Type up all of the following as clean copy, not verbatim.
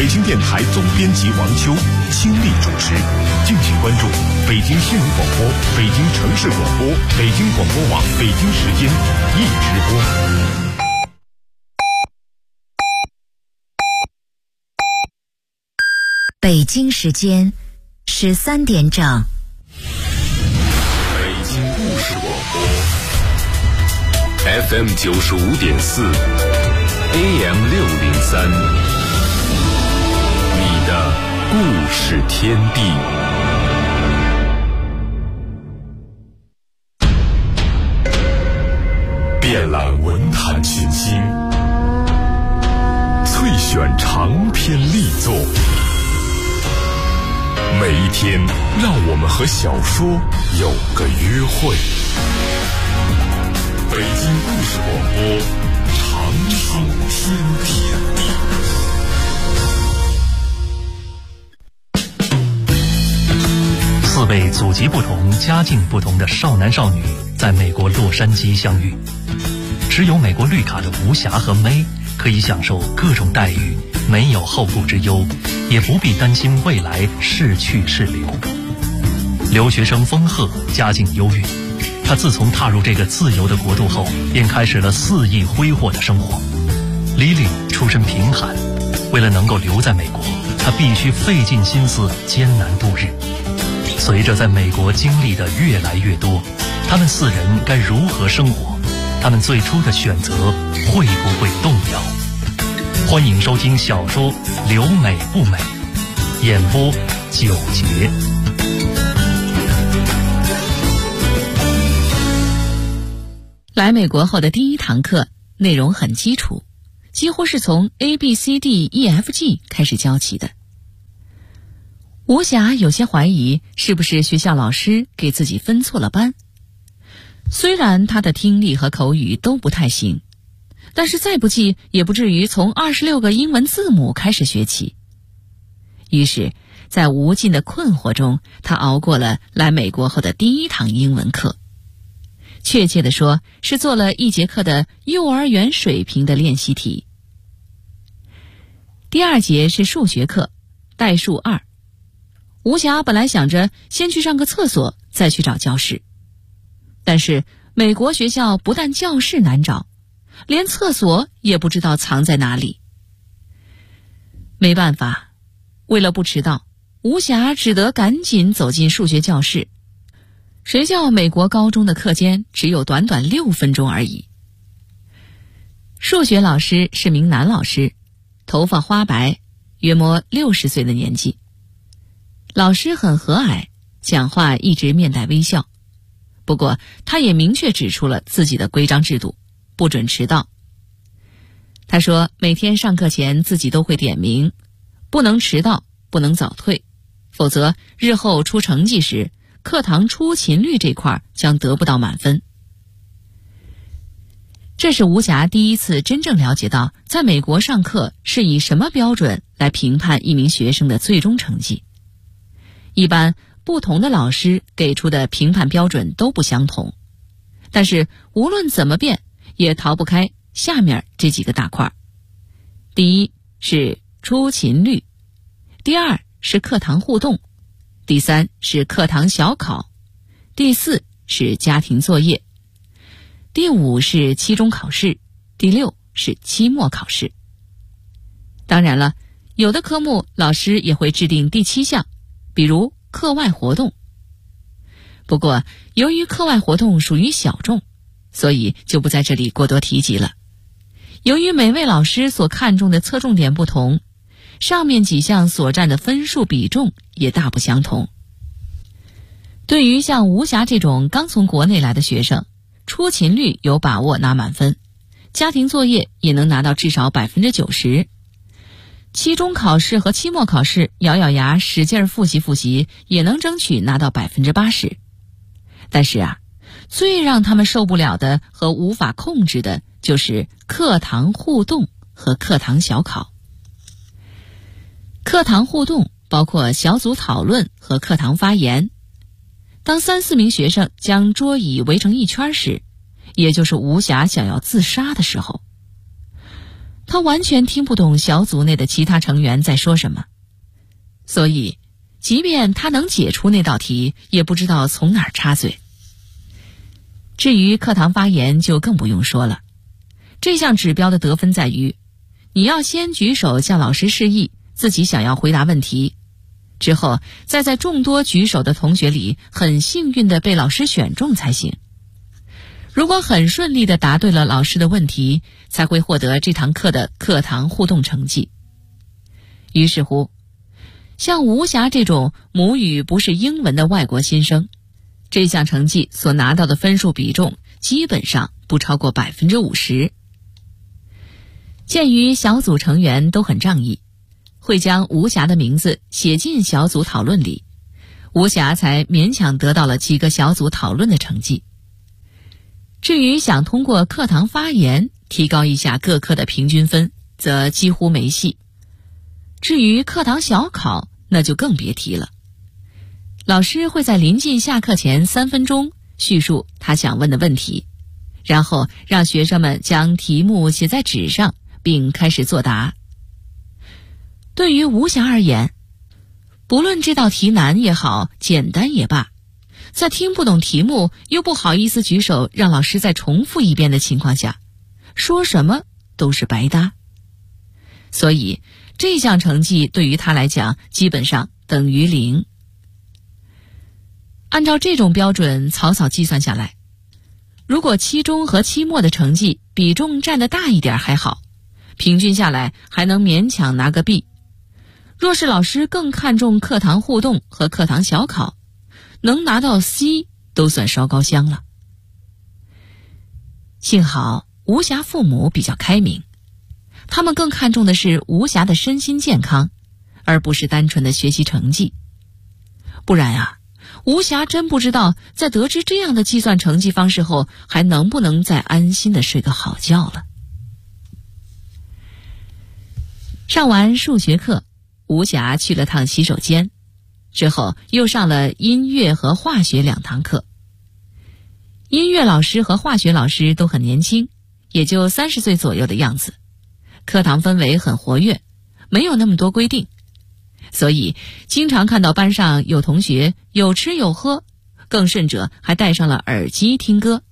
北京电台总编辑王秋倾力主持，敬请关注北京新闻广播、北京城市广播、北京广播网北京时间一直播。 北京时间13点整。 北京故事广播 FM 95.4 AM 603，你的故事天地。遍览文坛群星，萃选长篇力作。每一天，让我们和小说有个约会。北京故事广播，长长天地。 4位祖籍不同、家境不同的少男少女在美国洛杉矶相遇。持有美国绿卡的吴霞和May可以享受各种待遇，没有后顾之忧，也不必担心未来是去是留。留学生丰赫家境优越，他自从踏入这个自由的国度后，便开始了肆意挥霍的生活。Lily出身贫寒，为了能够留在美国，他必须费尽心思艰难度日。随着在美国经历的越来越多，他们4人该如何生活？他们最初的选择会不会动摇？欢迎收听小说《留美不美》，演播9节。 来美国后的第一堂课内容很基础，几乎是从 ABCDEFG 开始教起的。吴霞有些怀疑是不是学校老师给自己分错了班。虽然他的听力和口语都不太行，但是再不济也不至于从26个英文字母开始学起。于是在无尽的困惑中，他熬过了来美国后的第一堂英文课。确切地说，是做了1节课的幼儿园水平的练习题。第2节是数学课，代数2。吴霞本来想着先去上个厕所，再去找教室。但是美国学校不但教室难找，连厕所也不知道藏在哪里。没办法，为了不迟到，吴霞只得赶紧走进数学教室。谁叫美国高中的课间只有短短6分钟而已。数学老师是名男老师，头发花白，约摸60岁的年纪。老师很和蔼，讲话一直面带微笑。不过他也明确指出了自己的规章制度，不准迟到。他说每天上课前自己都会点名，不能迟到，不能早退，否则日后出成绩时，课堂出勤率这块将得不到满分。这是吴霞第一次真正了解到，在美国上课是以什么标准来评判一名学生的最终成绩。一般不同的老师给出的评判标准都不相同，但是无论怎么变，也逃不开下面这几个大块。第一是出勤率，第2是课堂互动，第3是课堂小考，第4是家庭作业，第5是期中考试，第6是期末考试。当然了，有的科目老师也会制定第7项，比如课外活动。不过由于课外活动属于小众，所以就不在这里过多提及了。由于每位老师所看重的侧重点不同，上面几项所占的分数比重也大不相同。对于像吴霞这种刚从国内来的学生，出勤率有把握拿满分，家庭作业也能拿到至少 90%。期中考试和期末考试咬咬牙使劲复习也能争取拿到 80%。 但是最让他们受不了的和无法控制的就是课堂互动和课堂小考。课堂互动包括小组讨论和课堂发言。当3-4名学生将桌椅围成一圈时，也就是吴霞想要自杀的时候。 他完全听不懂小组内的其他成员在说什么，所以即便他能解出那道题，也不知道从哪儿插嘴。至于课堂发言就更不用说了，这项指标的得分在于，你要先举手向老师示意自己想要回答问题，之后再在众多举手的同学里很幸运地被老师选中才行。如果很顺利地答对了老师的问题，才会获得这堂课的课堂互动成绩。于是乎，像吴霞这种母语不是英文的外国新生，这项成绩所拿到的分数比重基本上不超过 50%。 鉴于小组成员都很仗义，会将吴霞的名字写进小组讨论里，吴霞才勉强得到了几个小组讨论的成绩。至于想通过课堂发言提高一下各科的平均分，则几乎没戏。至于课堂小考，那就更别提了。老师会在临近下课前3分钟叙述他想问的问题，然后让学生们将题目写在纸上，并开始作答。对于吴霞而言，不论这道题难也好，简单也罢，在听不懂题目又不好意思举手让老师再重复一遍的情况下，说什么都是白搭。所以这项成绩对于他来讲基本上等于0。按照这种标准草草计算下来，如果期中和期末的成绩比重占得大一点还好，平均下来还能勉强拿个 B。 若是老师更看重课堂互动和课堂小考，能拿到 C 都算烧高香了。幸好吴霞父母比较开明，他们更看重的是吴霞的身心健康，而不是单纯的学习成绩。不然啊，吴霞真不知道在得知这样的计算成绩方式后，还能不能再安心的睡个好觉了。上完数学课，吴霞去了趟洗手间，之后又上了音乐和化学2堂课。音乐老师和化学老师都很年轻，也就30岁左右的样子，课堂氛围很活跃，没有那么多规定，所以经常看到班上有同学有吃有喝，更甚者还戴上了耳机听歌。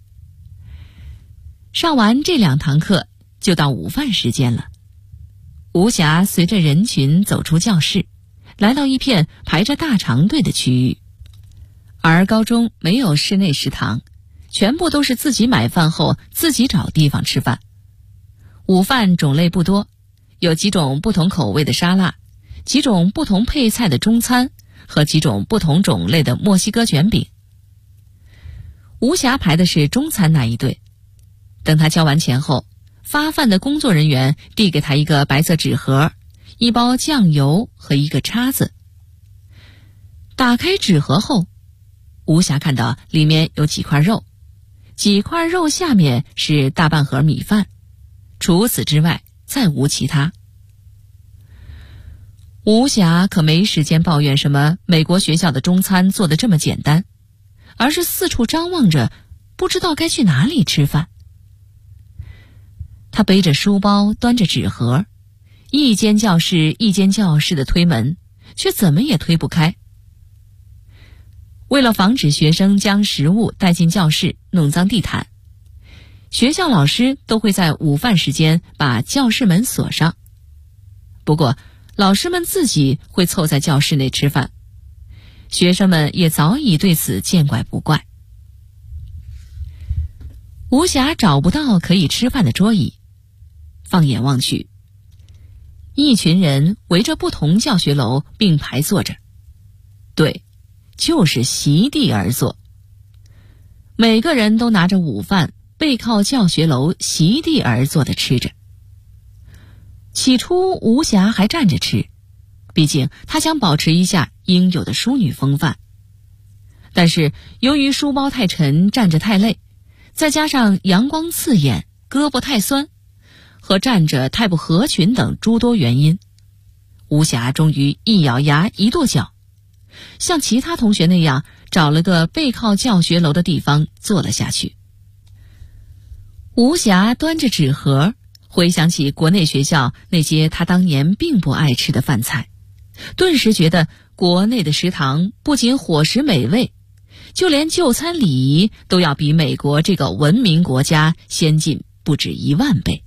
上完这2堂课，就到午饭时间了。吴霞随着人群走出教室，来到一片排着大长队的区域。而高中没有室内食堂，全部都是自己买饭后自己找地方吃饭。午饭种类不多，有几种不同口味的沙拉，几种不同配菜的中餐和几种不同种类的墨西哥卷饼。吴霞排的是中餐那一队，等他交完钱后，发饭的工作人员递给他一个白色纸盒，一包酱油和一个叉子。打开纸盒后，吴霞看到里面有几块肉，几块肉下面是大半盒米饭，除此之外再无其他。吴霞可没时间抱怨什么美国学校的中餐做得这么简单，而是四处张望着，不知道该去哪里吃饭。他背着书包，端着纸盒，一间教室一间教室的推门，却怎么也推不开。为了防止学生将食物带进教室弄脏地毯，学校老师都会在午饭时间把教室门锁上。不过老师们自己会凑在教室内吃饭，学生们也早已对此见怪不怪。吴霞找不到可以吃饭的桌椅，放眼望去，一群人围着不同教学楼并排坐着，对，就是席地而坐。每个人都拿着午饭，背靠教学楼席地而坐地吃着。起初吴霞还站着吃，毕竟她想保持一下应有的淑女风范。但是由于书包太沉，站着太累，再加上阳光刺眼，胳膊太酸，和站着太不合群等诸多原因，吴霞终于一咬牙一跺脚，像其他同学那样找了个背靠教学楼的地方坐了下去。吴霞端着纸盒， 回想起国内学校那些他当年并不爱吃的饭菜，顿时觉得国内的食堂不仅伙食美味，就连就餐礼仪都要比美国这个文明国家先进不止10000倍。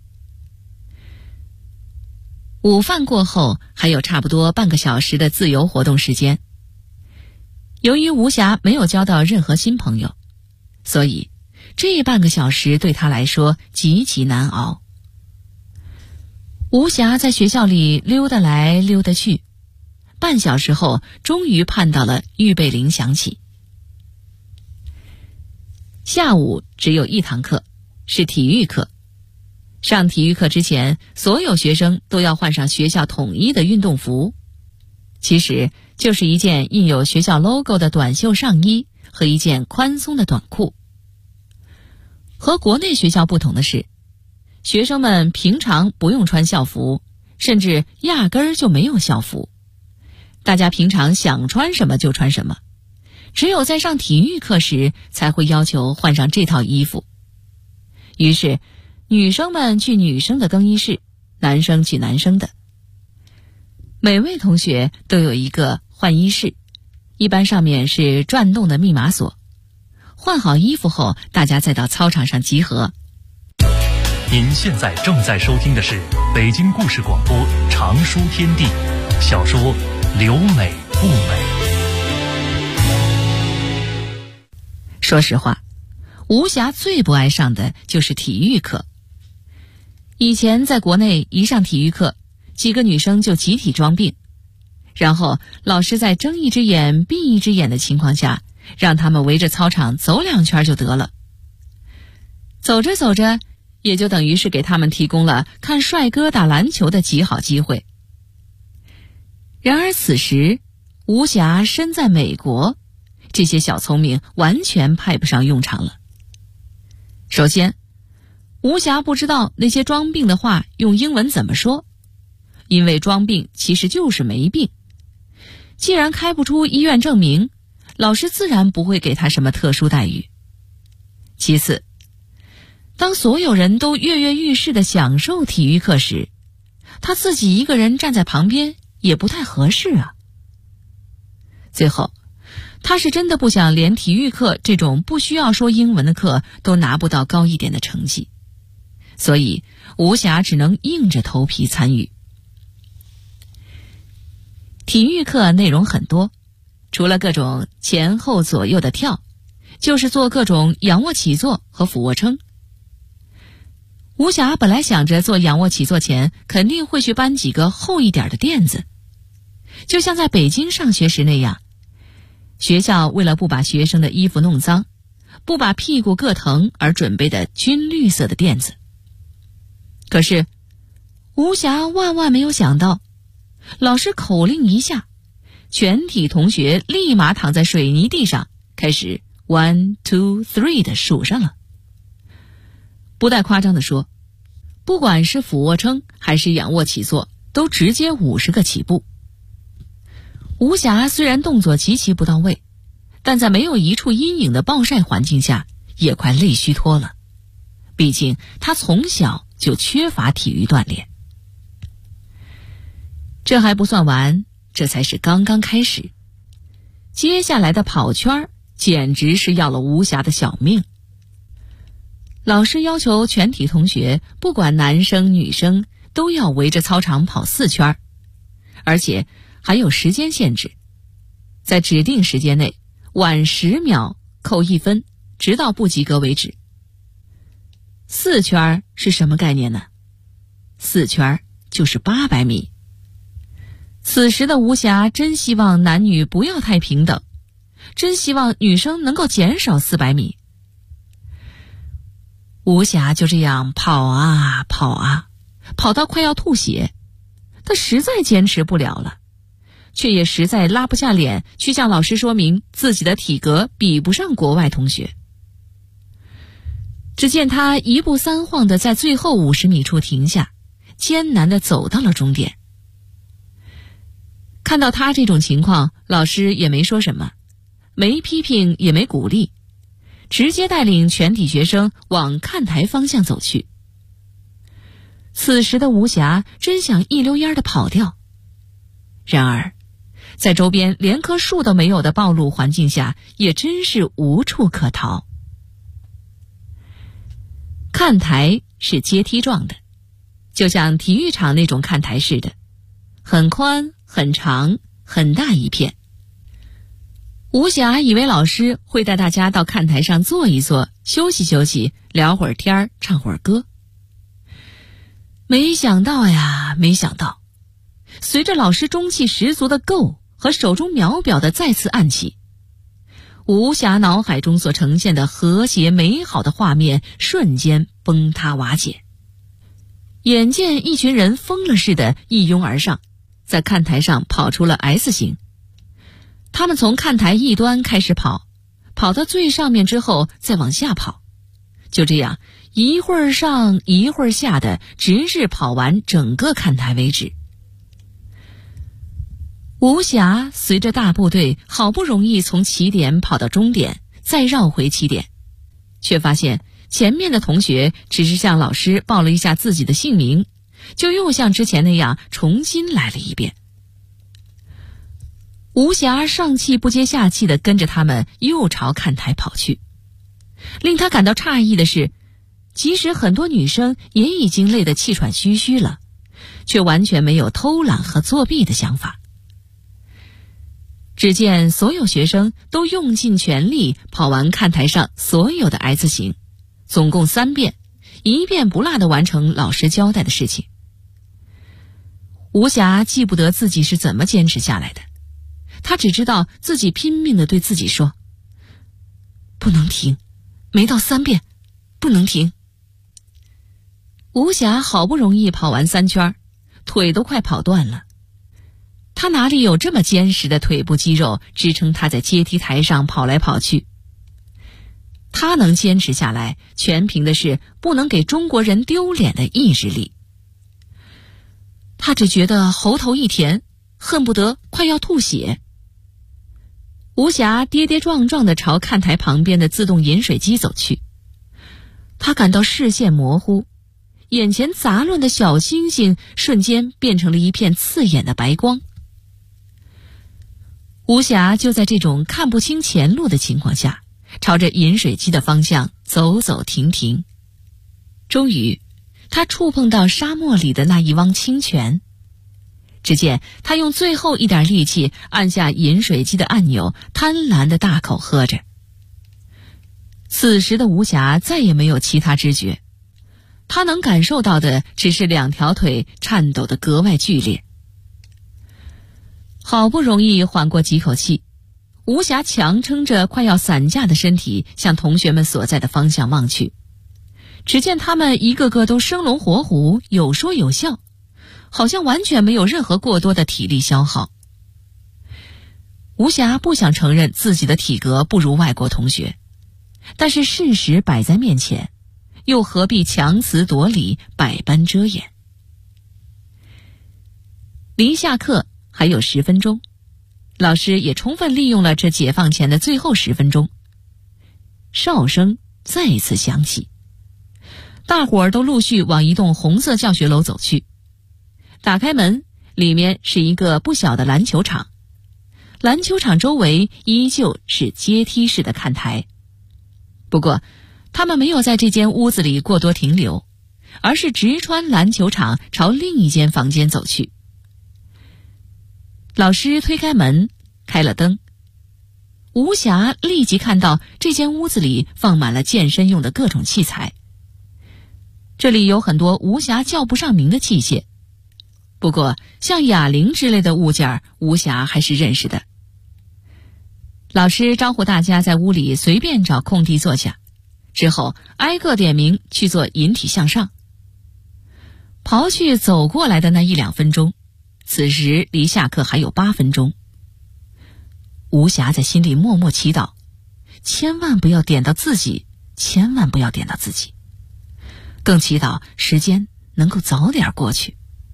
午饭过后还有差不多半个小时的自由活动时间。由于吴霞没有交到任何新朋友，所以这半个小时对他来说极其难熬。吴霞在学校里溜达来溜达去，半小时后终于盼到了预备铃响起。下午只有1堂课，是体育课。上体育课之前，所有学生都要换上学校统一的运动服，其实就是一件印有学校 logo 的短袖上衣和一件宽松的短裤。和国内学校不同的是，学生们平常不用穿校服，甚至压根儿就没有校服，大家平常想穿什么就穿什么，只有在上体育课时才会要求换上这套衣服。于是女生们去女生的更衣室，男生去男生的。每位同学都有一个换衣室，一般上面是转动的密码锁。换好衣服后，大家再到操场上集合。 您现在正在收听的是北京故事广播《长书天地》，小说《留美不美》。 说实话，吴霞最不爱上的就是体育课。以前在国内一上体育课，几个女生就集体装病，然后老师在睁一只眼闭一只眼的情况下，让他们围着操场走2圈就得了。走着走着，也就等于是给他们提供了看帅哥打篮球的极好机会。然而此时，吴霞身在美国，这些小聪明完全派不上用场了。首先，吴霞不知道那些装病的话用英文怎么说，因为装病其实就是没病。既然开不出医院证明，老师自然不会给他什么特殊待遇。其次，当所有人都跃跃欲试地享受体育课时，他自己一个人站在旁边也不太合适啊。最后，他是真的不想连体育课这种不需要说英文的课都拿不到高一点的成绩，所以吴霞只能硬着头皮参与。体育课内容很多，除了各种前后左右的跳，就是做各种仰卧起坐和俯卧撑。吴霞本来想着做仰卧起坐前肯定会去搬几个厚一点的垫子，就像在北京上学时那样，学校为了不把学生的衣服弄脏，不把屁股硌疼而准备的军绿色的垫子。可是吴霞万万没有想到，老师口令一下，全体同学立马躺在水泥地上，开始 1, 2, 3的数上了。不带夸张地说，不管是俯卧撑还是仰卧起坐，都直接50个起步。吴霞虽然动作极其不到位，但在没有一处阴影的暴晒环境下，也快累虚脱了。毕竟她从小就缺乏体育锻炼。这还不算完，这才是刚刚开始。接下来的跑圈简直是要了吴霞的小命。老师要求全体同学，不管男生女生，都要围着操场跑4圈，而且还有时间限制，在指定时间内晚10秒扣1分，直到不及格为止。4圈是什么概念呢？4圈就是800米。此时的吴霞真希望男女不要太平等，真希望女生能够减少400米。吴霞就这样跑啊跑啊，跑到快要吐血，她实在坚持不了了，却也实在拉不下脸去向老师说明自己的体格比不上国外同学。只见她1步3晃地在最后50米处停下，艰难地走到了终点。看到她这种情况，老师也没说什么，没批评也没鼓励，直接带领全体学生往看台方向走去。 此时的吴霞真想一溜烟地跑掉。然而，在周边连棵树都没有的暴露环境下，也真是无处可逃。看台是阶梯状的，就像体育场那种看台似的，很宽、很长、很大一片。吴霞以为老师会带大家到看台上坐一坐，休息休息，聊会儿天，唱会儿歌。没想到，随着老师中气十足的够和手中秒表的再次按起，吴霞脑海中所呈现的和谐美好的画面瞬间崩塌瓦解。眼见一群人疯了似的一拥而上，在看台上跑出了 S 型。他们从看台一端开始跑，跑到最上面之后再往下跑，就这样一会儿上一会儿下的，直至跑完整个看台为止。吴霞随着大部队好不容易从起点跑到终点，再绕回起点，却发现前面的同学只是向老师报了一下自己的姓名，就又像之前那样重新来了一遍。吴霞上气不接下气地跟着他们又朝看台跑去。令他感到诧异的是，即使很多女生也已经累得气喘吁吁了，却完全没有偷懒和作弊的想法。只见所有学生都用尽全力跑完看台上所有的 S 型，总共3遍，一遍不落地完成老师交代的事情。吴霞记不得自己是怎么坚持下来的，她只知道自己拼命地对自己说：不能停，没到3遍，不能停。吴霞好不容易跑完3圈，腿都快跑断了。她哪里有这么坚实的腿部肌肉支撑她在阶梯台上跑来跑去？她能坚持下来，全凭的是不能给中国人丢脸的意志力。她只觉得喉头一甜，恨不得快要吐血。吴霞跌跌撞撞地朝看台旁边的自动饮水机走去，她感到视线模糊，眼前杂乱的小星星瞬间变成了一片刺眼的白光。吴霞就在这种看不清前路的情况下，朝着饮水机的方向走走停停。终于，她触碰到沙漠里的那一汪清泉。只见她用最后一点力气按下饮水机的按钮，贪婪地大口喝着。此时的吴霞再也没有其他知觉，她能感受到的只是2条腿颤抖得格外剧烈。好不容易缓过几口气，吴霞强撑着快要散架的身体向同学们所在的方向望去，只见他们一个个都生龙活虎，有说有笑，好像完全没有任何过多的体力消耗。吴霞不想承认自己的体格不如外国同学，但是事实摆在面前，又何必强词夺理，百般遮掩？离下课还有10分钟，老师也充分利用了这解放前的最后10分钟。哨声再一次响起，大伙儿都陆续往一栋红色教学楼走去。打开门，里面是一个不小的篮球场，篮球场周围依旧是阶梯式的看台。不过他们没有在这间屋子里过多停留，而是直穿篮球场朝另一间房间走去。老师推开门，开了灯。吴霞立即看到这间屋子里放满了健身用的各种器材。这里有很多吴霞叫不上名的器械，不过像哑铃之类的物件，吴霞还是认识的。老师招呼大家在屋里随便找空地坐下，之后挨个点名去做引体向上。刨去走过来的那1-2分钟，此时离下课还有8分钟。吴霞在心里默默祈祷，千万不要点到自己，千万不要点到自己，更祈祷时间能够早点过去。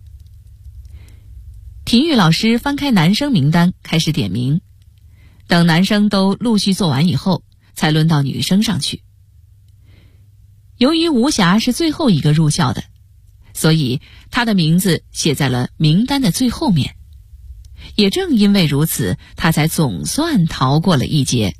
体育老师翻开男生名单，开始点名，等男生都陆续做完以后，才轮到女生上去。由于吴霞是最后一个入校的， 所以他的名字写在了名单的最后面。也正因为如此，他才总算逃过了一劫。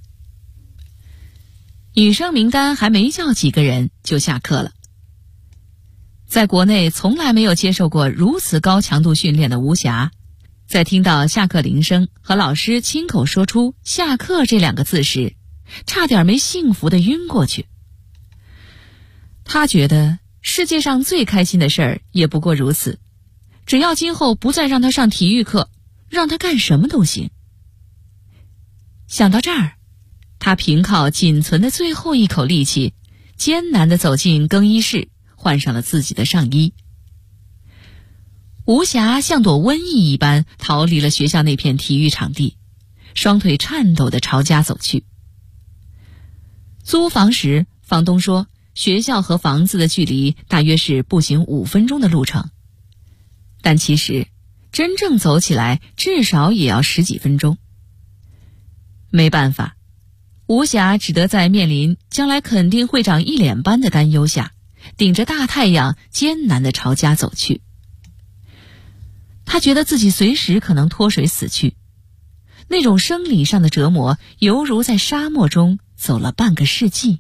女生名单还没叫几个人就下课了。在国内从来没有接受过如此高强度训练的吴霞，在听到下课铃声和老师亲口说出下课这2个字时，差点没幸福地晕过去。他觉得世界上最开心的事儿也不过如此，只要今后不再让他上体育课，让他干什么都行。想到这儿，他凭靠仅存的最后一口力气，艰难地走进更衣室，换上了自己的上衣。吴霞像躲瘟疫一般逃离了学校那片体育场地，双腿颤抖地朝家走去。租房时，房东说学校和房子的距离大约是步行5分钟的路程，但其实真正走起来至少也要10几分钟。没办法，吴霞只得在面临将来肯定会长一脸斑的担忧下，顶着大太阳艰难地朝家走去。他觉得自己随时可能脱水死去，那种生理上的折磨犹如在沙漠中走了半个世纪。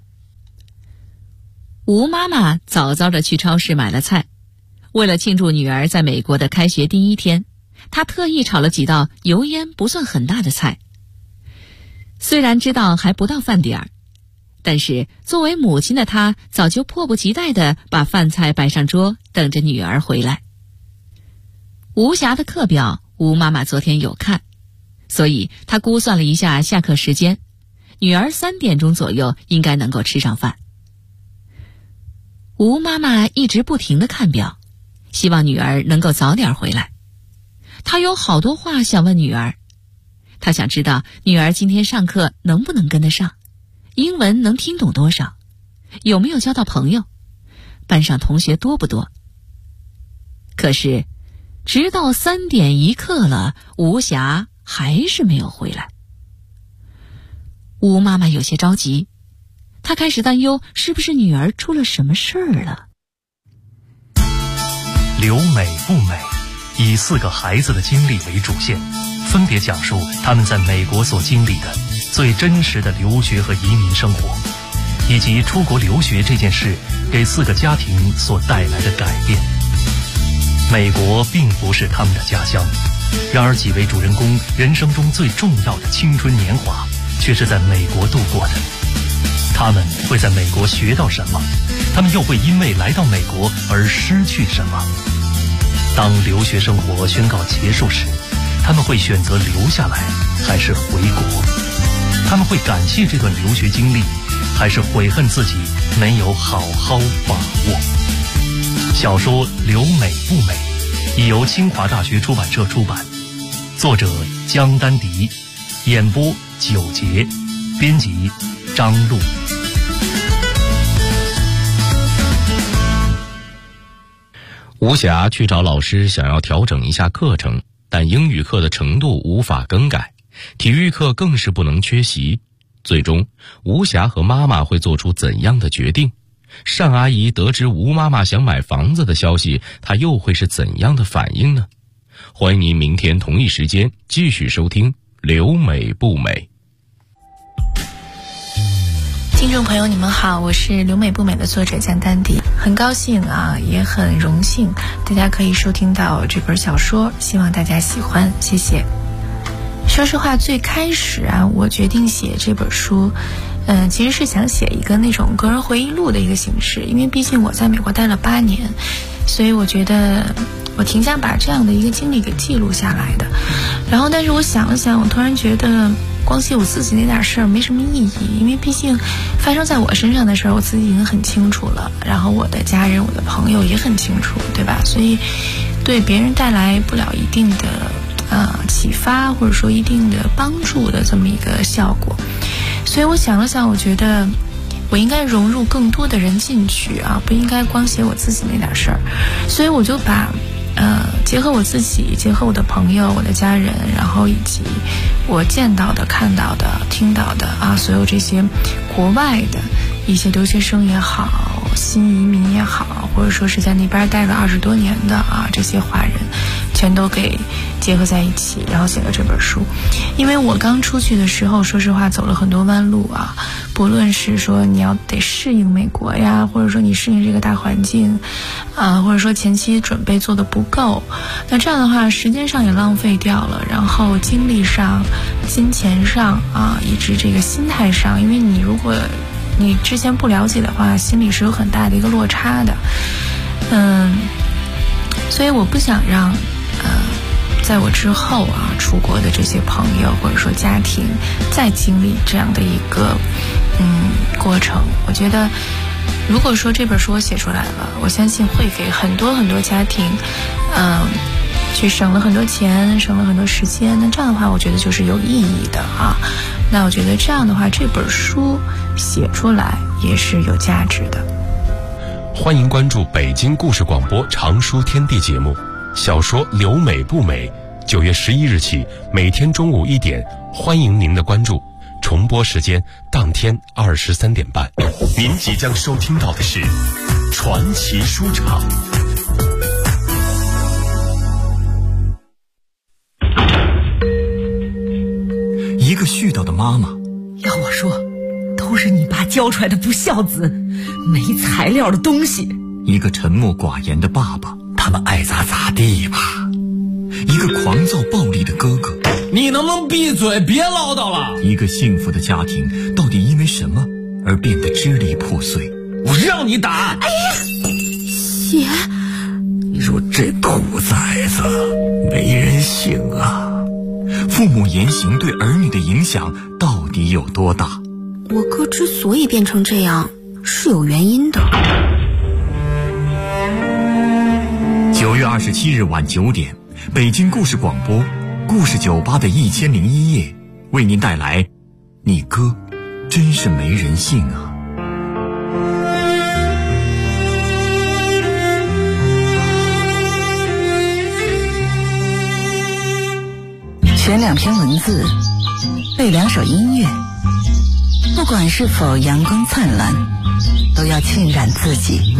吴妈妈早早地去超市买了菜，为了庆祝女儿在美国的开学第1天，她特意炒了几道油烟不算很大的菜。虽然知道还不到饭点儿，但是作为母亲的她早就迫不及待地把饭菜摆上桌，等着女儿回来。吴霞的课表吴妈妈昨天有看，所以她估算了一下下课时间，女儿3点钟左右应该能够吃上饭。吴妈妈一直不停地看表，希望女儿能够早点回来。她有好多话想问女儿，她想知道女儿今天上课能不能跟得上，英文能听懂多少，有没有交到朋友，班上同学多不多。可是直到3点1刻了，吴霞还是没有回来。吴妈妈有些着急，她开始担忧是不是女儿出了什么事儿了。 留美不美，以4个孩子的经历为主线，分别讲述他们在美国所经历的最真实的留学和移民生活，以及出国留学这件事给4个家庭所带来的改变。美国并不是他们的家乡，然而几位主人公人生中最重要的青春年华却是在美国度过的。他们会在美国学到什么？他们又会因为来到美国而失去什么？当留学生活宣告结束时，他们会选择留下来还是回国？他们会感谢这段留学经历，还是悔恨自己没有好好把握？小说《留美不美》已由清华大学出版社出版，作者江丹迪，演播9节，编辑张璐。 吴霞去找老师想要调整一下课程，但英语课的程度无法更改，体育课更是不能缺席。最终，吴霞和妈妈会做出怎样的决定？单阿姨得知吴妈妈想买房子的消息，她又会是怎样的反应呢？欢迎您明天同一时间继续收听《留美不美》。 听众朋友你们好，我是留美不美的作者江丹迪，很高兴也很荣幸大家可以收听到这本小说，希望大家喜欢，谢谢。说实话，最开始我决定写这本书其实是想写一个那种个人回忆录的一个形式，因为毕竟我在美国待了8年，所以我觉得我挺想把这样的一个经历给记录下来的。然后但是我想了想，我突然觉得光写我自己那点事儿没什么意义，因为毕竟发生在我身上的事儿我自己已经很清楚了，然后我的家人我的朋友也很清楚，对吧？所以对别人带来不了一定的启发或者说一定的帮助的这么一个效果。所以我想了想，我觉得我应该融入更多的人进去不应该光写我自己那点事儿。所以我就把结合我自己，结合我的朋友我的家人，然后以及我见到的看到的听到的所有这些国外的一些留学生也好， 新移民也好，或者说是在那边待了20多年的这些华人，全都给结合在一起，然后写了这本书。因为我刚出去的时候，说实话走了很多弯路不论是说你要得适应美国呀，或者说你适应这个大环境或者说前期准备做的不够，那这样的话时间上也浪费掉了，然后精力上、金钱上以及这个心态上，因为你如果你之前不了解的话，心里是有很大的一个落差的。所以我不想让在我之后出国的这些朋友或者说家庭再经历这样的一个过程。我觉得如果说这本书我写出来了，我相信会给很多很多家庭去省了很多钱，省了很多时间，那这样的话我觉得就是有意义的那我觉得这样的话这本书写出来也是有价值的。 欢迎关注北京故事广播常书天地节目，小说《留美不美》9月11日起每天中午1点，欢迎您的关注，重播时间当天23点半。您即将收听到的是传奇书场。 一个絮叨的妈妈， 要我说都是你爸教出来的不孝子，没材料的东西。 一个沉默寡言的爸爸，他们爱咋咋地吧。一个狂躁暴力的哥哥， 你能不能闭嘴，别唠叨了。 一个幸福的家庭到底因为什么而变得支离破碎？ 我让你打。 哎呀，血！ 你说这兔崽子没人性啊！父母言行对儿女的影响到底有多大？ 我哥之所以变成这样是有原因的。 9月27日晚9点，北京故事广播故事酒吧的1001夜为您带来你哥真是没人性啊。 选2篇文字，背2首音乐，不管是否阳光灿烂，都要浸染自己。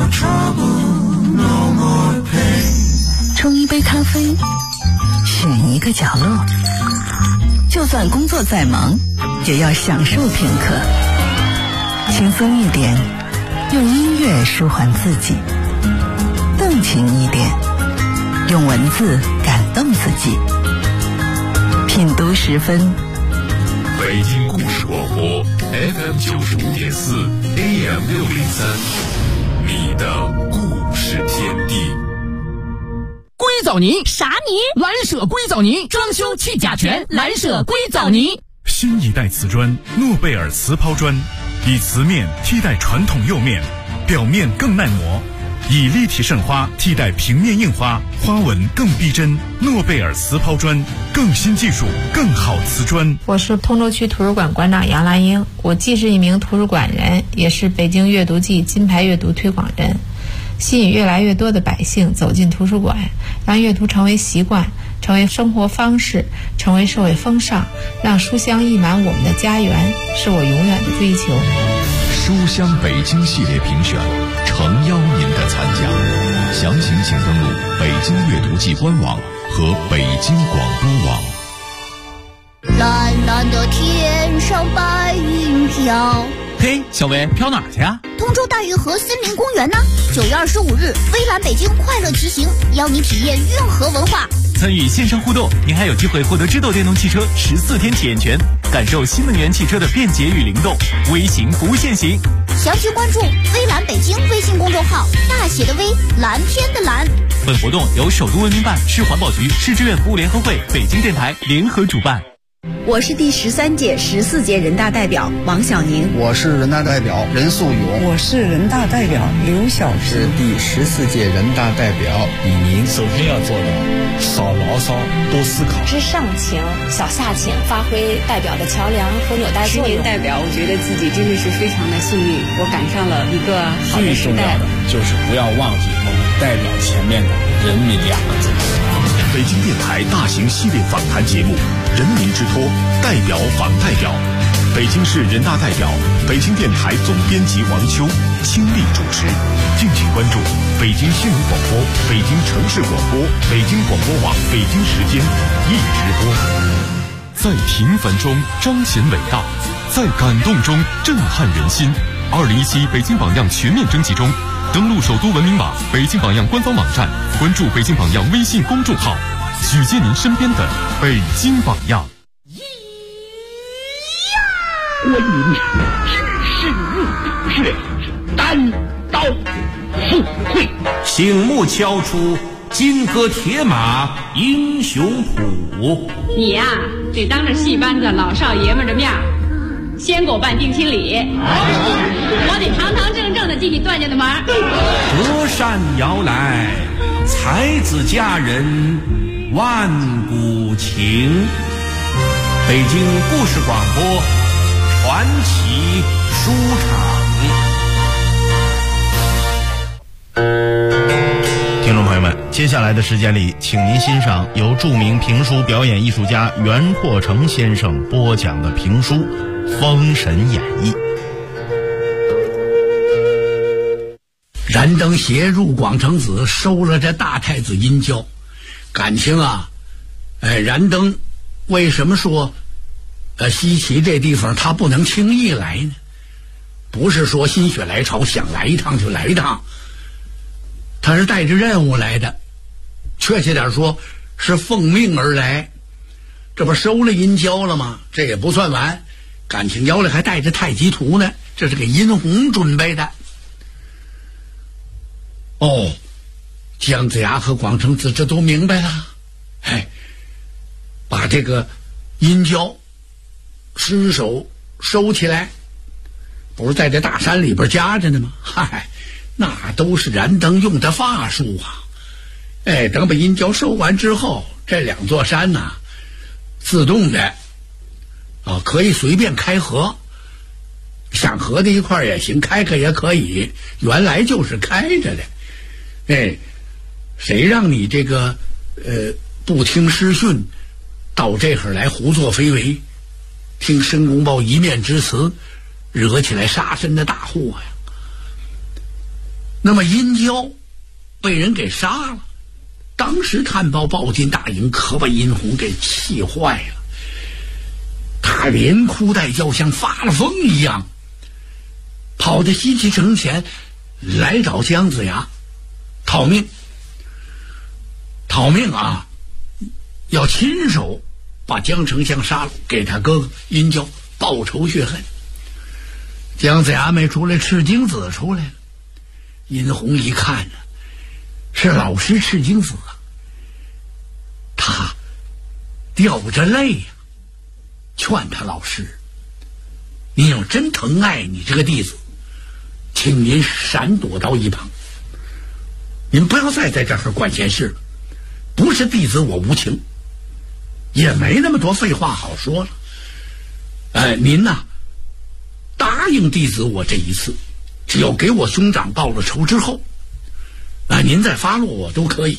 冲一杯咖啡，选一个角落，就算工作再忙，也要享受片刻。轻松一点，用音乐舒缓自己；动情一点，用文字感动自己。品读10分， 北京故事广播 FM 95.4 AM 603，你的故事天地。 硅藻泥啥泥？ 蓝舍硅藻泥，装修去甲醛，蓝舍硅藻泥。 新一代瓷砖诺贝尔瓷抛砖，以瓷面替代传统釉面，表面更耐磨，以立体渗花替代平面印花，花纹更逼真。诺贝尔瓷抛砖，更新技术，更好瓷砖。 我是通州区图书馆馆长杨兰英，我既是一名图书馆人，也是北京阅读季金牌阅读推广人，吸引越来越多的百姓走进图书馆，让阅读成为习惯，成为生活方式，成为社会风尚，让书香溢满我们的家园，是我永远的追求。 书香北京系列评选，诚邀您的参加，详情请登录北京阅读季官网和北京广播网。 蓝蓝的天上白云飘。 嘿，小维，飘哪儿去啊？ 通州大运河森林公园呢？9月25日，微蓝北京快乐骑行，邀你体验运河文化。 参与线上互动，您还有机会获得知豆电动汽车14天体验权，感受新能源汽车的便捷与灵动，微行不限行。 详情关注微蓝北京微信公众号，大写的微，蓝天的蓝。 本活动由首都文明办、市环保局、市志愿服务联合会、北京电台联合主办。 我是第13届、14届人大代表王小宁。 我是人大代表任素勇。 我是人大代表刘晓平。 是第14届人大代表李宁。 首先要做到少牢骚，多思考。 知上情，小下情，发挥代表的桥梁和纽带作用。 10年代表，我觉得自己真的是非常的幸运，我赶上了一个好的时代。 最重要的就是不要忘记我们代表前面的人民2个字。 北京电台大型系列访谈节目《人民之托》，代表访代表， 北京市人大代表、北京电台总编辑王秋倾力主持。敬请关注北京新闻广播、北京城市广播、北京广播网北京时间一直播。在平凡中彰显伟大，在感动中震撼人心。2017北京榜样全面征集中，登录首都文明网、北京榜样官方网站，关注北京榜样微信公众号，举荐您身边的北京榜样。 观音知识入穴，单刀赴会， 醒目敲出金戈铁马英雄谱。 你呀，得当着戏班子老少爷们的面先给我办定亲礼，我得堂堂正正的进你段家的门。 隔山遥来，才子佳人万古情。北京故事广播传奇书场。 听众朋友们，接下来的时间里，请您欣赏由著名评书表演艺术家袁阔成先生播讲的评书《封神演义》。 燃灯协入广成子收了这大太子殷郊，感情啊，燃灯为什么说西岐这地方他不能轻易来呢？不是说心血来潮想来一趟就来一趟，他是带着任务来的，确切点说是奉命而来。这不收了殷郊了吗？这也不算完，感情腰里还带着太极图呢，这是给殷红准备的。哦，姜子牙和广成子这都明白了，把这个殷郊尸首收起来，不是在这大山里边夹着呢吗？那都是燃灯用的法术啊！等把殷郊收完之后，这两座山呐，自动的可以随便开合，想合在一块也行，开开也可以，原来就是开着的。谁让你这个不听师训，到这会儿来胡作非为，听申公豹一面之词，惹起来杀身的大祸呀！那么殷郊被人给杀了，当时探报报进大营，可把殷红给气坏了，他连哭带叫，像发了疯一样，跑到西岐城前来找姜子牙讨命啊！要亲手把姜丞相杀了，给他哥哥殷郊报仇雪恨。姜子牙没出来，赤精子出来了。殷红一看呢，是老师赤精子啊，他掉着泪呀，劝他老师：“您要真疼爱你这个弟子，请您闪躲到一旁，您不要再在这儿管闲事了。不是弟子我无情，也没那么多废话好说了。您呐，答应弟子我这一次，只要给我兄长报了仇之后，您再发落我都可以。”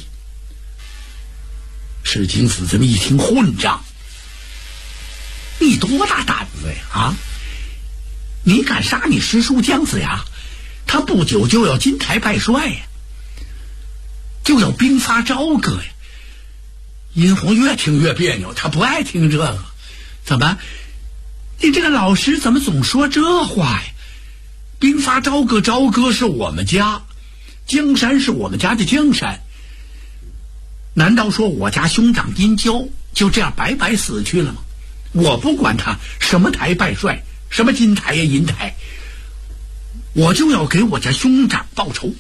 赤精子这么一听，混账！你多大胆子呀！你敢杀你师叔姜子牙？他不久就要金台拜帅呀，就要兵发朝歌呀！殷红越听越别扭，他不爱听这个。怎么？你这个老师怎么总说这话呀？兵发朝歌，朝歌是我们家，江山是我们家的江山。难道说我家兄长殷郊就这样白白死去了吗？我不管他什么台拜帅，什么金台呀银台，我就要给我家兄长报仇。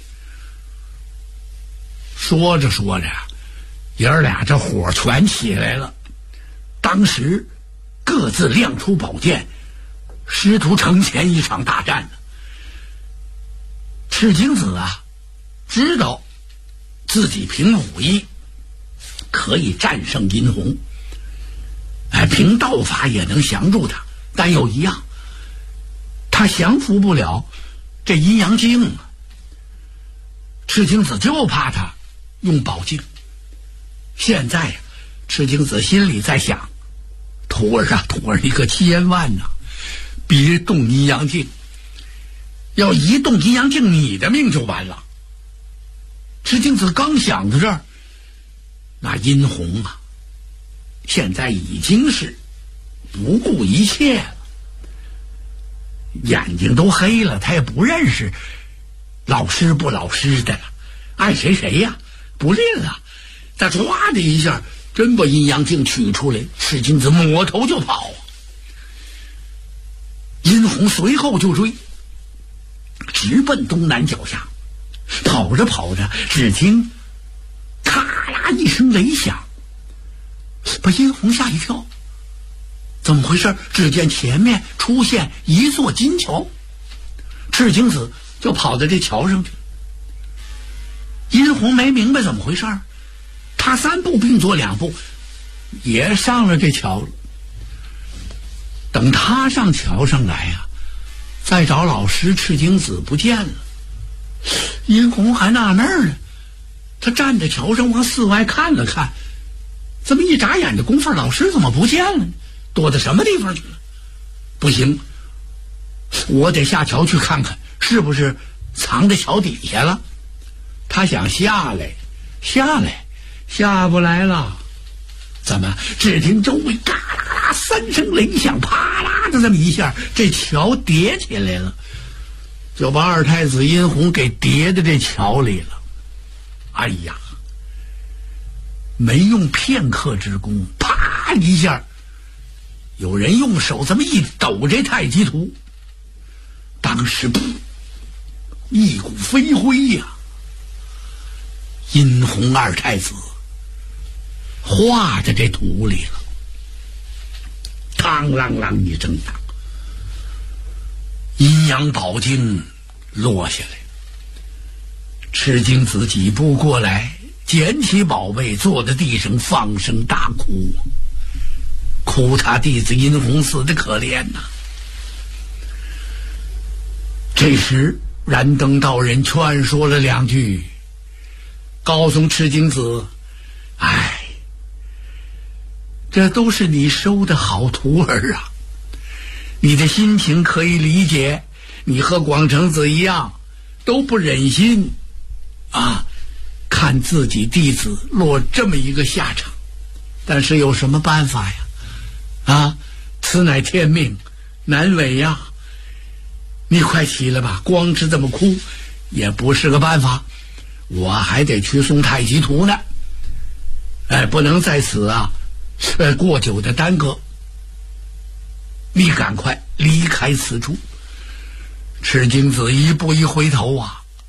说着说着，爷儿俩这火全起来了，当时各自亮出宝剑，师徒城前一场大战呢。赤精子啊，知道自己凭武艺可以战胜殷红，凭道法也能降住他，但有一样，他降服不了这阴阳镜啊。赤精子就怕他用宝镜。现在呀，赤精子心里在想：徒儿啊，徒儿，你可千万呐， 别动阴阳镜，要一动阴阳镜，你的命就完了。赤精子刚想到这儿，那殷红啊，现在已经是不顾一切了，眼睛都黑了，他也不认识老师不老师的了，爱谁谁呀，不吝了。他唰的一下真把阴阳镜取出来，赤精子抹头就跑。殷红随后就追，直奔东南脚下。跑着跑着，只听咔啦一声雷响，把殷红吓一跳。怎么回事？只见前面出现一座金桥，赤精子就跑到这桥上去。殷红没明白怎么回事，他3步并作2步，也上了这桥了。等他上桥上来呀，再找老师，赤精子不见了。殷红还纳闷呢，他站在桥上往四外看了看，这么一眨眼的功夫，老师怎么不见了呢？躲到什么地方去了？不行，我得下桥去看看，是不是藏在桥底下了？他想下来，下不来了。怎么？只听周围嘎啦啦3声雷响，啪啦的这么一下，这桥叠起来了，就把二太子殷红给叠在这桥里了。哎呀，没用片刻之功，啪一下，有人用手这么一抖这太极图，当时一股飞灰呀，殷红二太子画在这图里了。当啷啷一声响，阴阳宝镜落下来。赤精子几步过来，捡起宝贝，坐在地上放声大哭，哭他弟子殷红死的可怜呐。这时燃灯道人劝说了2句，告诉赤精子，这都是你收的好徒儿啊，你的心情可以理解，你和广成子一样，都不忍心看自己弟子落这么一个下场，但是有什么办法呀？此乃天命，难违呀。你快起来吧，光是这么哭也不是个办法，我还得去送太极图呢。不能在此过久的耽搁，你赶快离开此处。赤精子一步一回头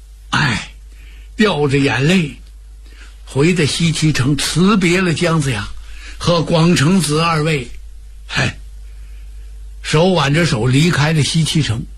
掉着眼泪回到西岐城，辞别了姜子牙和广成子2位，手挽着手离开了西岐城。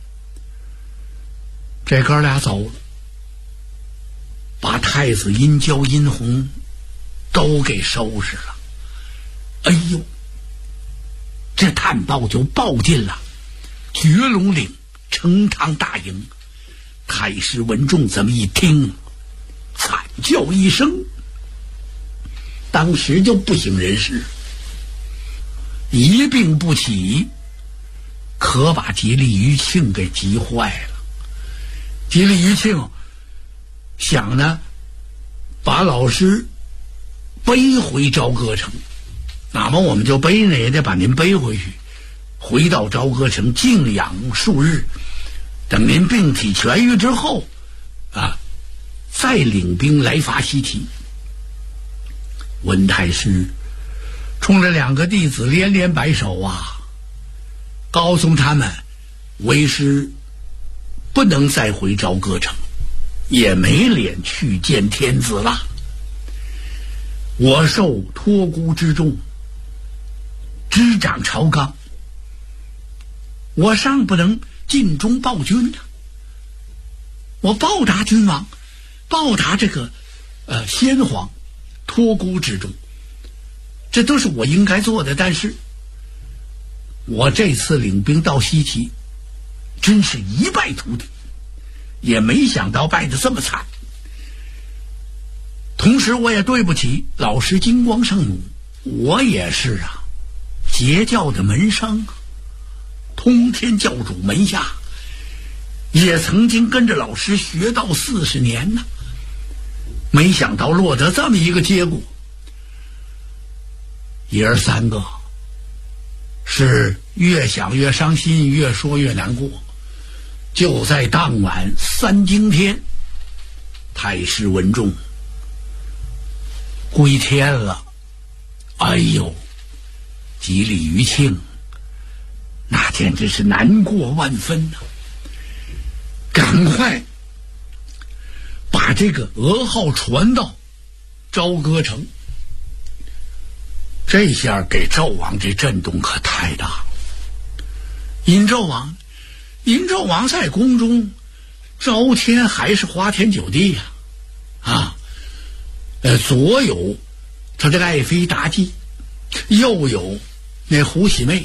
这哥俩走了，把太子殷郊、殷红都给收拾了。哎呦，这探报就报进了绝龙岭成汤大营。太师文仲这么一听，惨叫一声，当时就不省人事，一病不起，可把吉利余庆给急坏了。吉利余庆想呢，把老师背回朝歌城，那么我们就背呢也得把您背回去，回到朝歌城静养数日，等您病体痊愈之后再领兵来伐西岐。文太师冲着2个弟子连连摆手告诉他们，为师不能再回朝歌城，也没脸去见天子了。我受托孤之重，执掌朝纲，我尚不能尽忠报君我报答君王，报答这个先皇，托孤之重，这都是我应该做的。但是我这次领兵到西岐，真是一败涂地，也没想到败得这么惨。同时我也对不起老师金光圣母，我也是截教的门生通天教主门下，也曾经跟着老师学道40年呢，没想到落得这么一个结果。爷儿3个是越想越伤心，越说越难过。就在当晚3更天，太师文仲归天了。哎呦，吉利余庆那简直是难过万分呐！赶快把这个噩耗传到朝歌城。这下给纣王这震动可太大了。殷纣王在宫中朝天还是花天酒地呀，左有他这个爱妃妲己，右有那胡喜妹，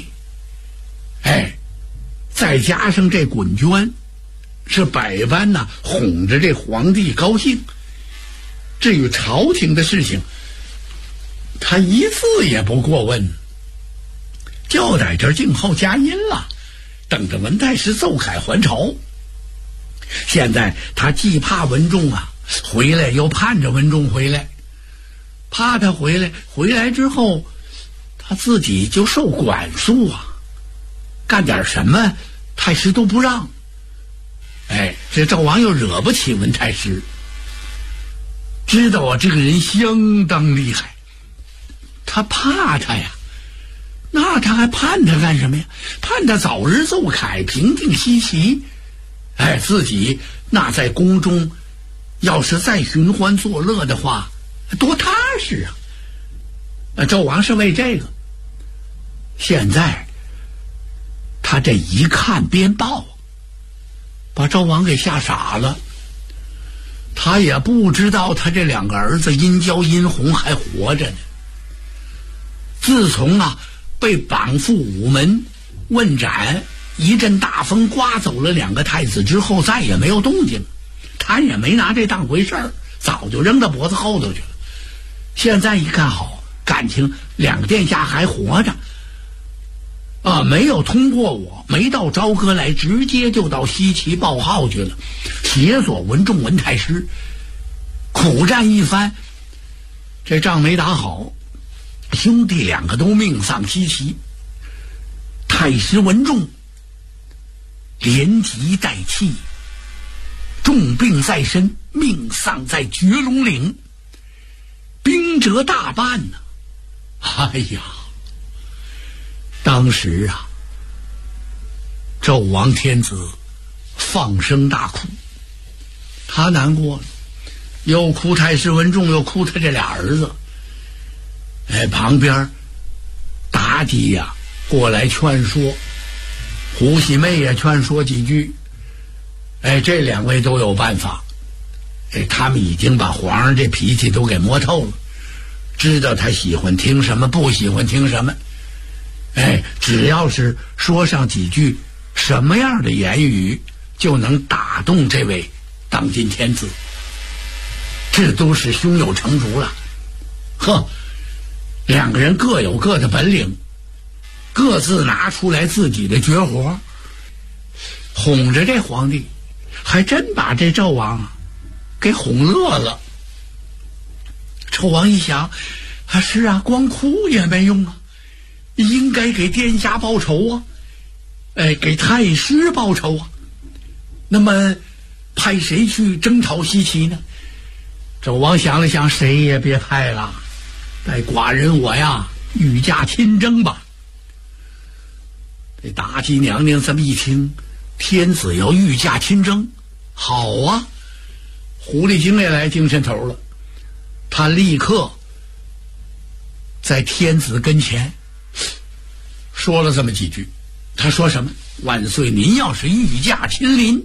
再加上这滚娟，是百般哄着这皇帝高兴。至于朝廷的事情，他一字也不过问，就在这儿静候佳音了，等着文太师奏凯还朝。现在他既怕文仲回来，又盼着文仲回来，怕他回来之后他自己就受管束干点什么太师都不让。这纣王又惹不起文太师，知道这个人相当厉害，他怕他呀，那他还盼他干什么呀？盼他早日奏凯，平定西岐。自己那在宫中要是再寻欢作乐的话，多踏实纣王是为这个。现在他这一看鞭报，把纣王给吓傻了。他也不知道他这2个儿子殷郊、殷洪还活着呢。自从被绑赴午门问斩，一阵大风刮走了2个太子之后，再也没有动静。他也没拿这当回事儿，早就扔到脖子后头去了。现在一看好，感情2个殿下还活着没有通过我，没到朝歌来，直接就到西岐报号去了，协佐文仲文太师，苦战一番，这仗没打好，兄弟2个都命丧西岐。太师文仲连疾带气，重病在身，命丧在绝龙岭，兵折大半呢。哎呀，当时纣王天子放声大哭，他难过了，又哭太师文仲，又哭他这俩儿子。旁边妲己过来劝说，胡喜妹也劝说几句。这2位都有办法。他们已经把皇上这脾气都给摸透了，知道他喜欢听什么，不喜欢听什么。只要是说上几句什么样的言语，就能打动这位当今天子，这都是胸有成竹了。2个人各有各的本领，各自拿出来自己的绝活，哄着这皇帝，还真把这纣王给哄乐了。纣王一想，是光哭也没用应该给殿下报仇给太师报仇那么派谁去征讨西岐呢？纣王想了想，谁也别派了，带寡人我御驾亲征吧。这妲己娘娘这么一听，天子要御驾亲征，好狐狸精也来精神头了。他立刻在天子跟前说了这么几句。他说什么？万岁，您要是御驾亲临，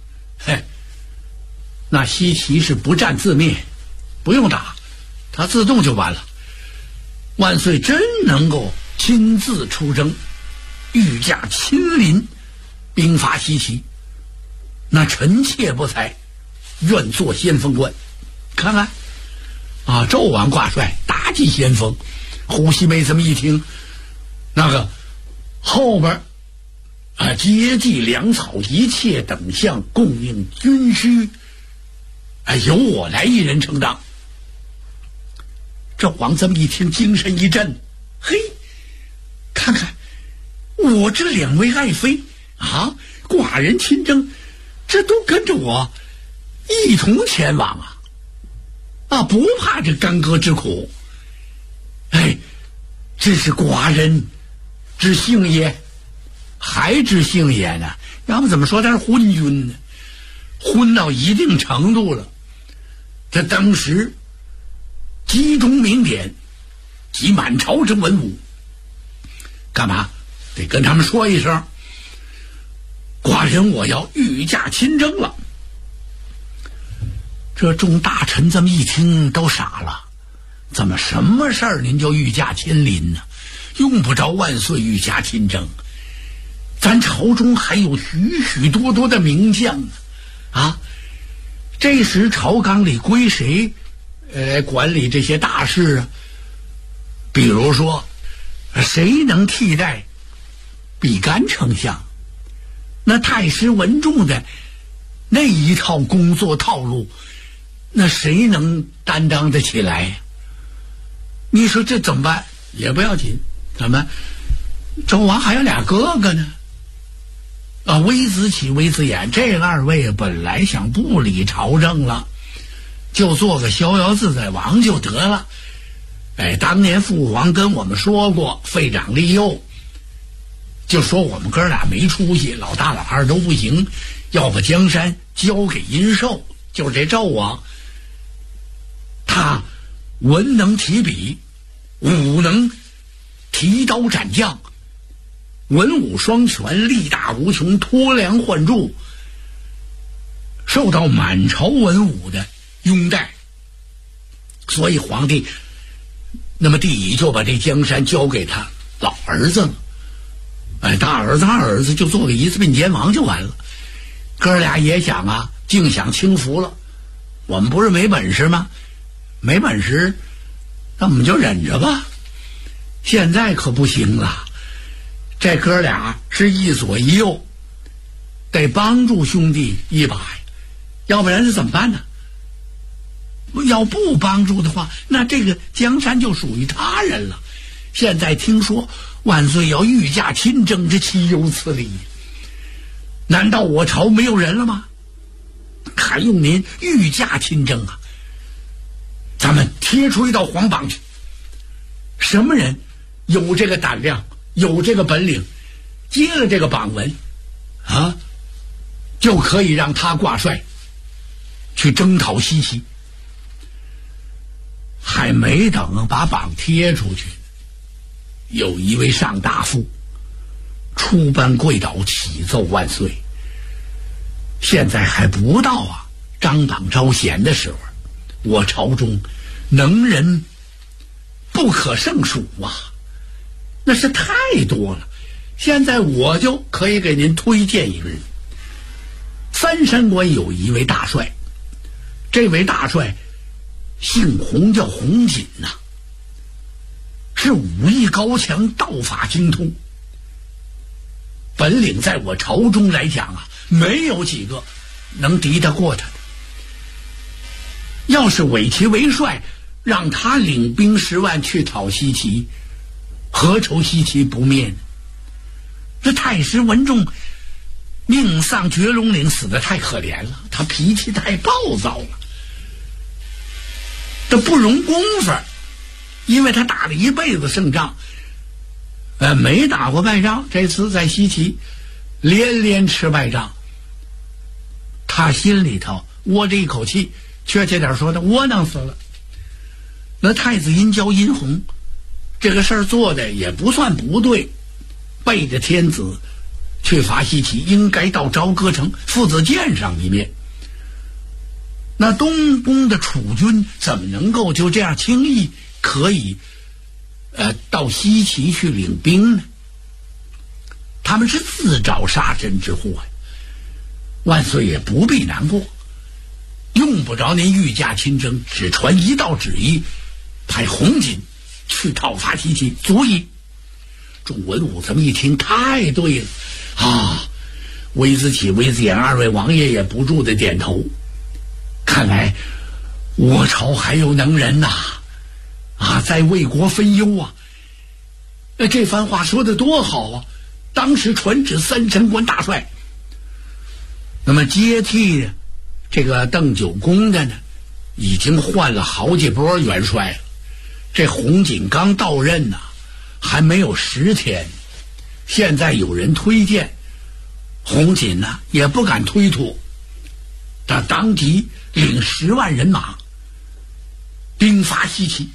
那西岐是不战自灭，不用打，他自动就完了。万岁真能够亲自出征，御驾亲临，兵伐西岐，那臣妾不才，愿做先锋官。看看纣王挂帅，妲己先锋。胡喜妹这么一听，那个后边接济粮草一切等项供应军需，由我来一人承当。纣王这么一听，精神一振，嘿，看看我这2位爱妃啊，寡人亲征，这都跟着我一同前往不怕这干戈之苦。这是寡人之幸也，还之幸也呢。要不怎么说他是昏君呢？昏到一定程度了。这当时集中民典及满朝之文武，干嘛得跟他们说一声，寡人我要御驾亲征了。这众大臣这么一听都傻了，怎么什么事儿您就御驾亲临呢？用不着万岁御驾亲征，咱朝中还有许许多多的名将呢。这时朝纲里归谁管理这些大事啊？比如说谁能替代比干丞相？那太师文仲的那一套工作套路，那谁能担当得起来？你说这怎么办？也不要紧，怎么周王还有2哥哥呢？微子启、微子衍这2位本来想不理朝政了，就做个逍遥自在王就得了。当年父皇跟我们说过，废长立幼，就说我们哥俩没出息，老大老二都不行，要把江山交给殷寿。就是这纣王，他文能提笔，武能提刀斩将，文武双全，力大无穷，托梁换柱，受到满朝文武的拥戴。所以皇帝那么第一就把这江山交给他老儿子了。大儿子二儿子就做个一次并肩王就完了。哥俩也想净享清福了。我们不是没本事吗？没本事那我们就忍着吧。现在可不行了，这哥俩是一左一右，得帮助兄弟一把呀，要不然是怎么办呢？要不帮助的话，那这个江山就属于他人了。现在听说万岁要御驾亲征，这岂有此理？难道我朝没有人了吗？还用您御驾亲征啊？咱们贴出一道皇榜去，什么人有这个胆量，有这个本领，接了这个榜文就可以让他挂帅去征讨西岐。还没等把榜贴出去，有一位上大夫出班跪倒启奏万岁，现在还不到张榜招贤的时候，我朝中能人不可胜数那是太多了。现在我就可以给您推荐一个人。三山关有一位大帅，这位大帅姓洪，叫洪锦是武艺高强，道法精通，本领在我朝中来讲没有几个能敌得过他的。要是委其为帅，让他领兵10万去讨西岐，何愁西岐不灭呢？这太师文仲命丧绝龙岭，死得太可怜了，他脾气太暴躁了，这不容功夫，因为他打了一辈子胜仗，没打过败仗，这次在西岐连连吃败仗，他心里头窝着一口气，确切点说的窝囊死了。那太子殷郊殷洪这个事儿做的也不算不对，背着天子去伐西岐，应该到朝歌城父子见上一面。那东宫的储君怎么能够就这样轻易可以到西岐去领兵呢？他们是自找杀身之祸呀。万岁也不必难过，用不着您御驾亲征，只传一道旨意，派洪锦去讨伐西岐足矣。 众文武这么一听，太对了啊！魏子启、魏子衍二位王爷也不住的点头。看来我朝还有能人呐！啊，在为国分忧啊！这番话说的多好啊！当时传旨三山关大帅。那么接替这个邓九公的呢，已经换了好几波元帅了。这洪锦刚到任呐，还没有10天。现在有人推荐，洪锦呢也不敢推脱，他当即领10万人马，兵发西岐。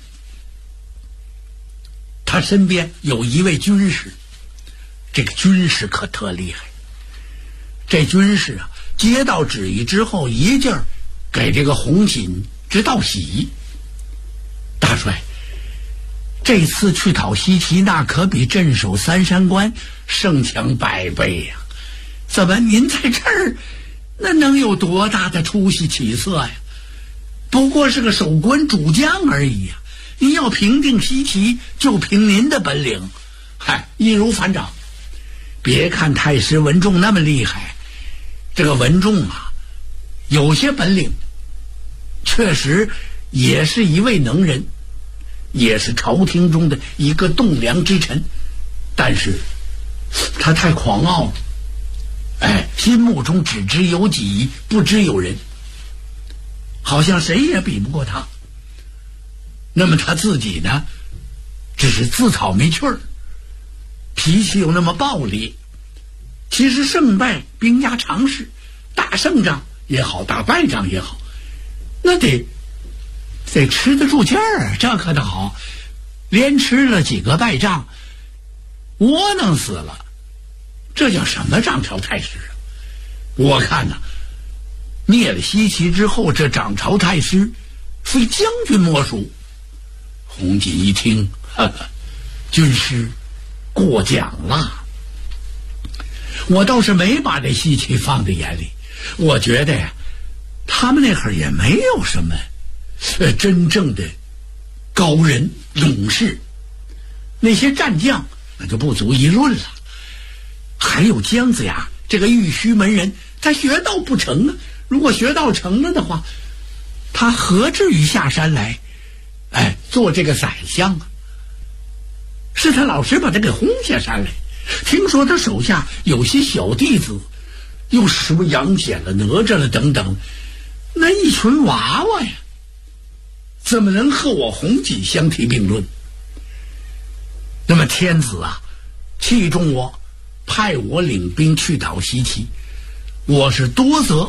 他身边有一位军士，这个军士可特厉害。这军士啊，接到旨意之后，一劲儿给这个洪锦直道喜。大帅，这次去讨西岐，那可比镇守三山关胜强100倍呀！怎么您在这儿，那能有多大的出息起色呀？不过是个守关主将而已呀！您要平定西岐，就凭您的本领，嗨，易如反掌。别看太师文仲那么厉害，这个文仲啊，有些本领，确实也是一位能人，也是朝廷中的一个栋梁之臣，但是他太狂傲了，心目中只知有己，不知有人，好像谁也比不过他。那么他自己呢，只是自讨没趣儿，脾气又那么暴烈。其实胜败兵家常事，打胜仗也好，打败仗也好，那得吃得住劲儿，这可倒好。连吃了几个败仗，窝囊死了，这叫什么掌朝太师啊？我看呐，灭了西岐之后，这掌朝太师非将军莫属。洪锦一听，呵呵，军师过奖了。我倒是没把这西岐放在眼里，我觉得呀，他们那会儿也没有什么真正的高人勇士，那些战将那就不足一论了。还有姜子牙这个玉虚门人，他学道不成啊！如果学道成了的话，他何至于下山来做这个宰相啊？是他老师把他给轰下山来。听说他手下有些小弟子，又什么杨戬了、哪吒了等等，那一群娃娃呀，怎么能和我洪锦相提并论？那么天子啊，器重我，派我领兵去讨西岐，我是多则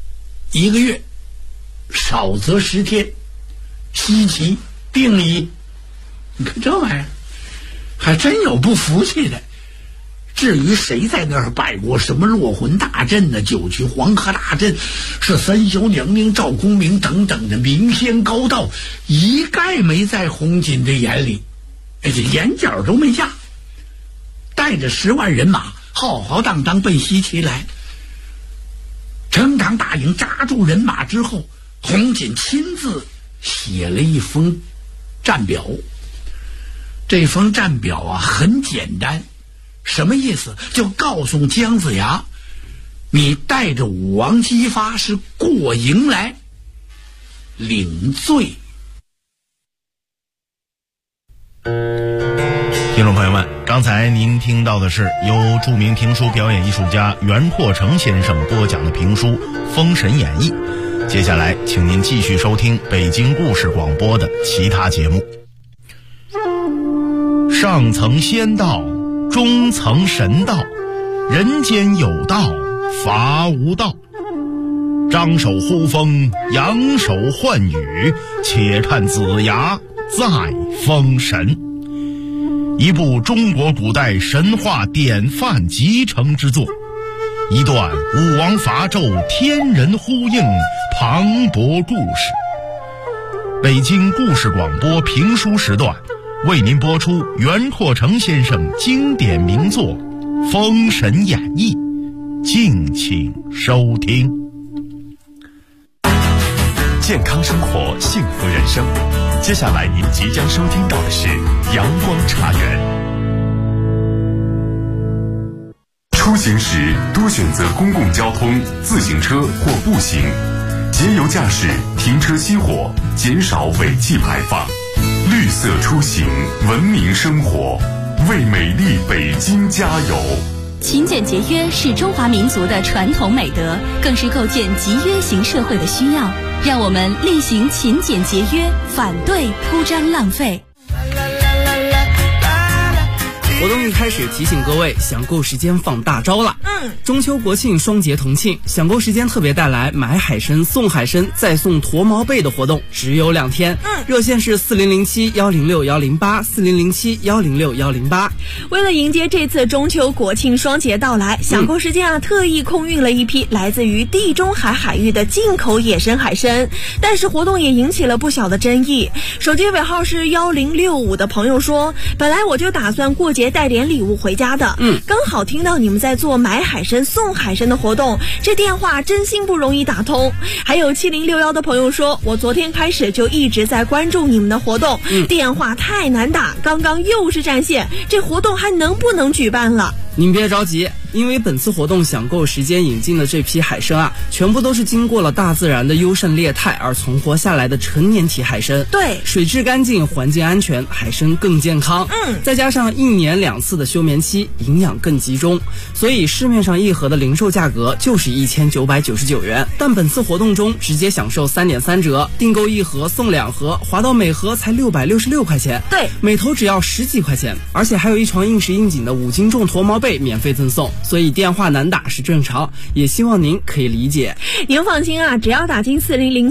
1个月，少则10天，西岐定矣。你看这玩意儿，还真有不服气的。至于谁在那儿拜过什么落魂大阵呢、九曲黄河大阵，是三霄娘娘赵公明等等的名仙高道，一概没在洪锦的眼里，这眼角都没下。带着10万人马，浩浩荡荡奔西岐来。成堂大营扎住人马之后，洪锦亲自写了一封战表。这封战表啊，很简单。什么意思？就告诉姜子牙，你带着武王姬发是过营来领罪。 听众朋友们，刚才您听到的是由著名评书表演艺术家袁阔成先生播讲的评书《封神演义》。接下来请您继续收听北京故事广播的其他节目。上层仙道，中层神道，人间有道，伐无道。张手呼风，扬手唤雨，且看子牙在封神。一部中国古代神话典范集成之作，一段武王伐纣天人呼应磅礴故事。北京故事广播评书时段为您播出袁阔成先生经典名作《封神演义》，敬请收听。 健康生活，幸福人生。接下来您即将收听到的是阳光茶园。 行时多选择公共交通、自行车或步行，节油驾驶，停车熄火，减少尾气排放。绿色出行，文明生活，为美丽北京加油。 勤俭节约是中华民族的传统美德，更是构建集约型社会的需要。让我们厉行勤俭节约，反对铺张浪费。 活动一开始提醒各位，享购时间放大招了。中秋国庆双节同庆，享购时间特别带来买海参送海参再送驼毛被的活动，只有2天。热线是4007-106-108，4007-106-108。 为了迎接这次中秋国庆双节到来，享购时间特意空运了一批来自于地中海海域的进口野生海参，但是活动也引起了不小的争议。手机尾号是1065的朋友说，本来我就打算过节带点礼物回家的，刚好听到你们在做买海参送海参的活动，这电话真心不容易打通。还有7061的朋友说，我昨天开始就一直在关注你们的活动，电话太难打，刚刚又是占线，这活动还能不能举办了？ 您别着急，因为本次活动享购时间引进的这批海参全部都是经过了大自然的优胜劣汰而存活下来的成年体海参。 对， 水质干净，环境安全，海参更健康。再加上1年2次的休眠期，营养更集中，所以市面上一盒的零售价格就是1999元。但本次活动中直接享受3.3折，订购1盒送2盒，划到每盒才666块钱。 对， 每头只要10几块钱，而且还有一床硬实硬紧的5斤重驼毛被免费赠送，所以电话难打是正常，也希望您可以理解。 您放心只要打进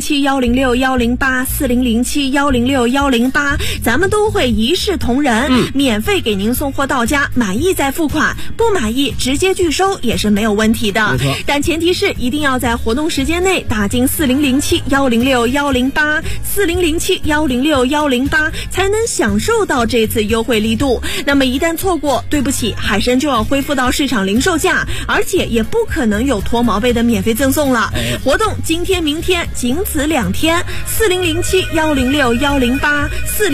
4007-106-108，4007-106-108，咱们都会一视同仁，免费给您送货到家，满意再付款，不满意直接拒收也是没有问题的。但前提是一定要在活动时间内打进4007-106-108， 4007-106-108，才能享受到这次优惠力度。那么一旦错过，对不起，海参就要恢复到市场零售价，而且也不可能有驼毛被的免费赠送了。活动今天明天仅此2天，4007-106-108，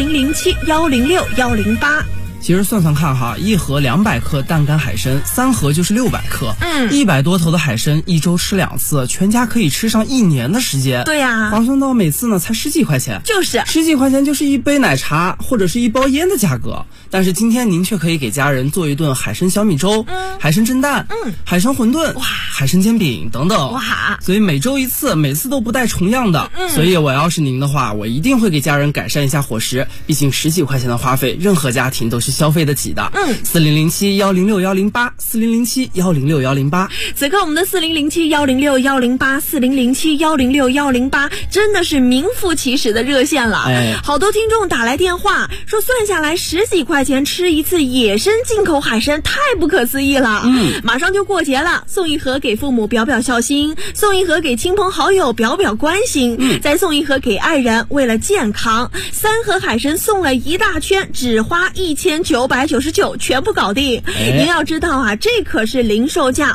4007-106-108。 其实算算看一盒200克淡干海参，3盒就是600克，100多头的海参1周吃2次，全家可以吃上1年的时间。 对呀， 划算到每次呢才10几块钱， 就是 10几块钱就是一杯奶茶或者是一包烟的价格。但是今天您却可以给家人做一顿海参小米粥、海参蒸蛋、海参馄饨、海参煎饼等等。所以每周1次，每次都不带重样的。所以我要是您的话，我一定会给家人改善一下伙食，毕竟10几块钱的花费，任何家庭都是消费得起的。4007-106-108， 4007-106-108。 此刻我们的4007-106-108， 4007-106-108真的是名副其实的热线了。好多听众打来电话说，算下来10几块钱吃一次野生进口海参，太不可思议了。马上就过节了，送1盒给父母表表孝心，送1盒给亲朋好友表表关心，再送1盒给爱人，为了健康。3盒海参送了一大圈，只花1999，全部搞定。您要知道这可是零售价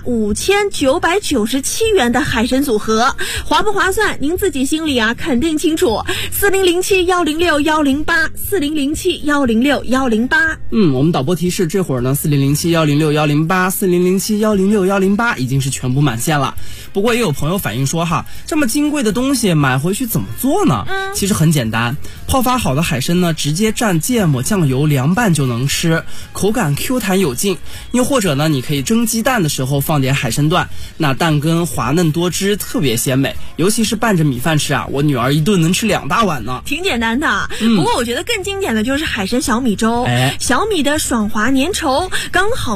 5997元的海参组合，划不划算您自己心里肯定清楚。4007-106-108， 4007-106-108。 我们导播提示，这会儿呢4007-106-108， 4007-106-108已经是全部满线了。不过也有朋友反映说这么金贵的东西买回去怎么做呢？其实很简单，泡发好的海参呢，直接蘸芥末酱油凉拌就能吃，口感 Q 弹有劲。又或者呢，你可以蒸鸡蛋的时候放点海参段，那蛋羹滑嫩多汁，特别鲜美。尤其是拌着米饭吃我女儿一顿能吃2大碗呢。 挺简单的，不过我觉得更经典的就是海参小米粥，小米的爽滑粘稠，刚好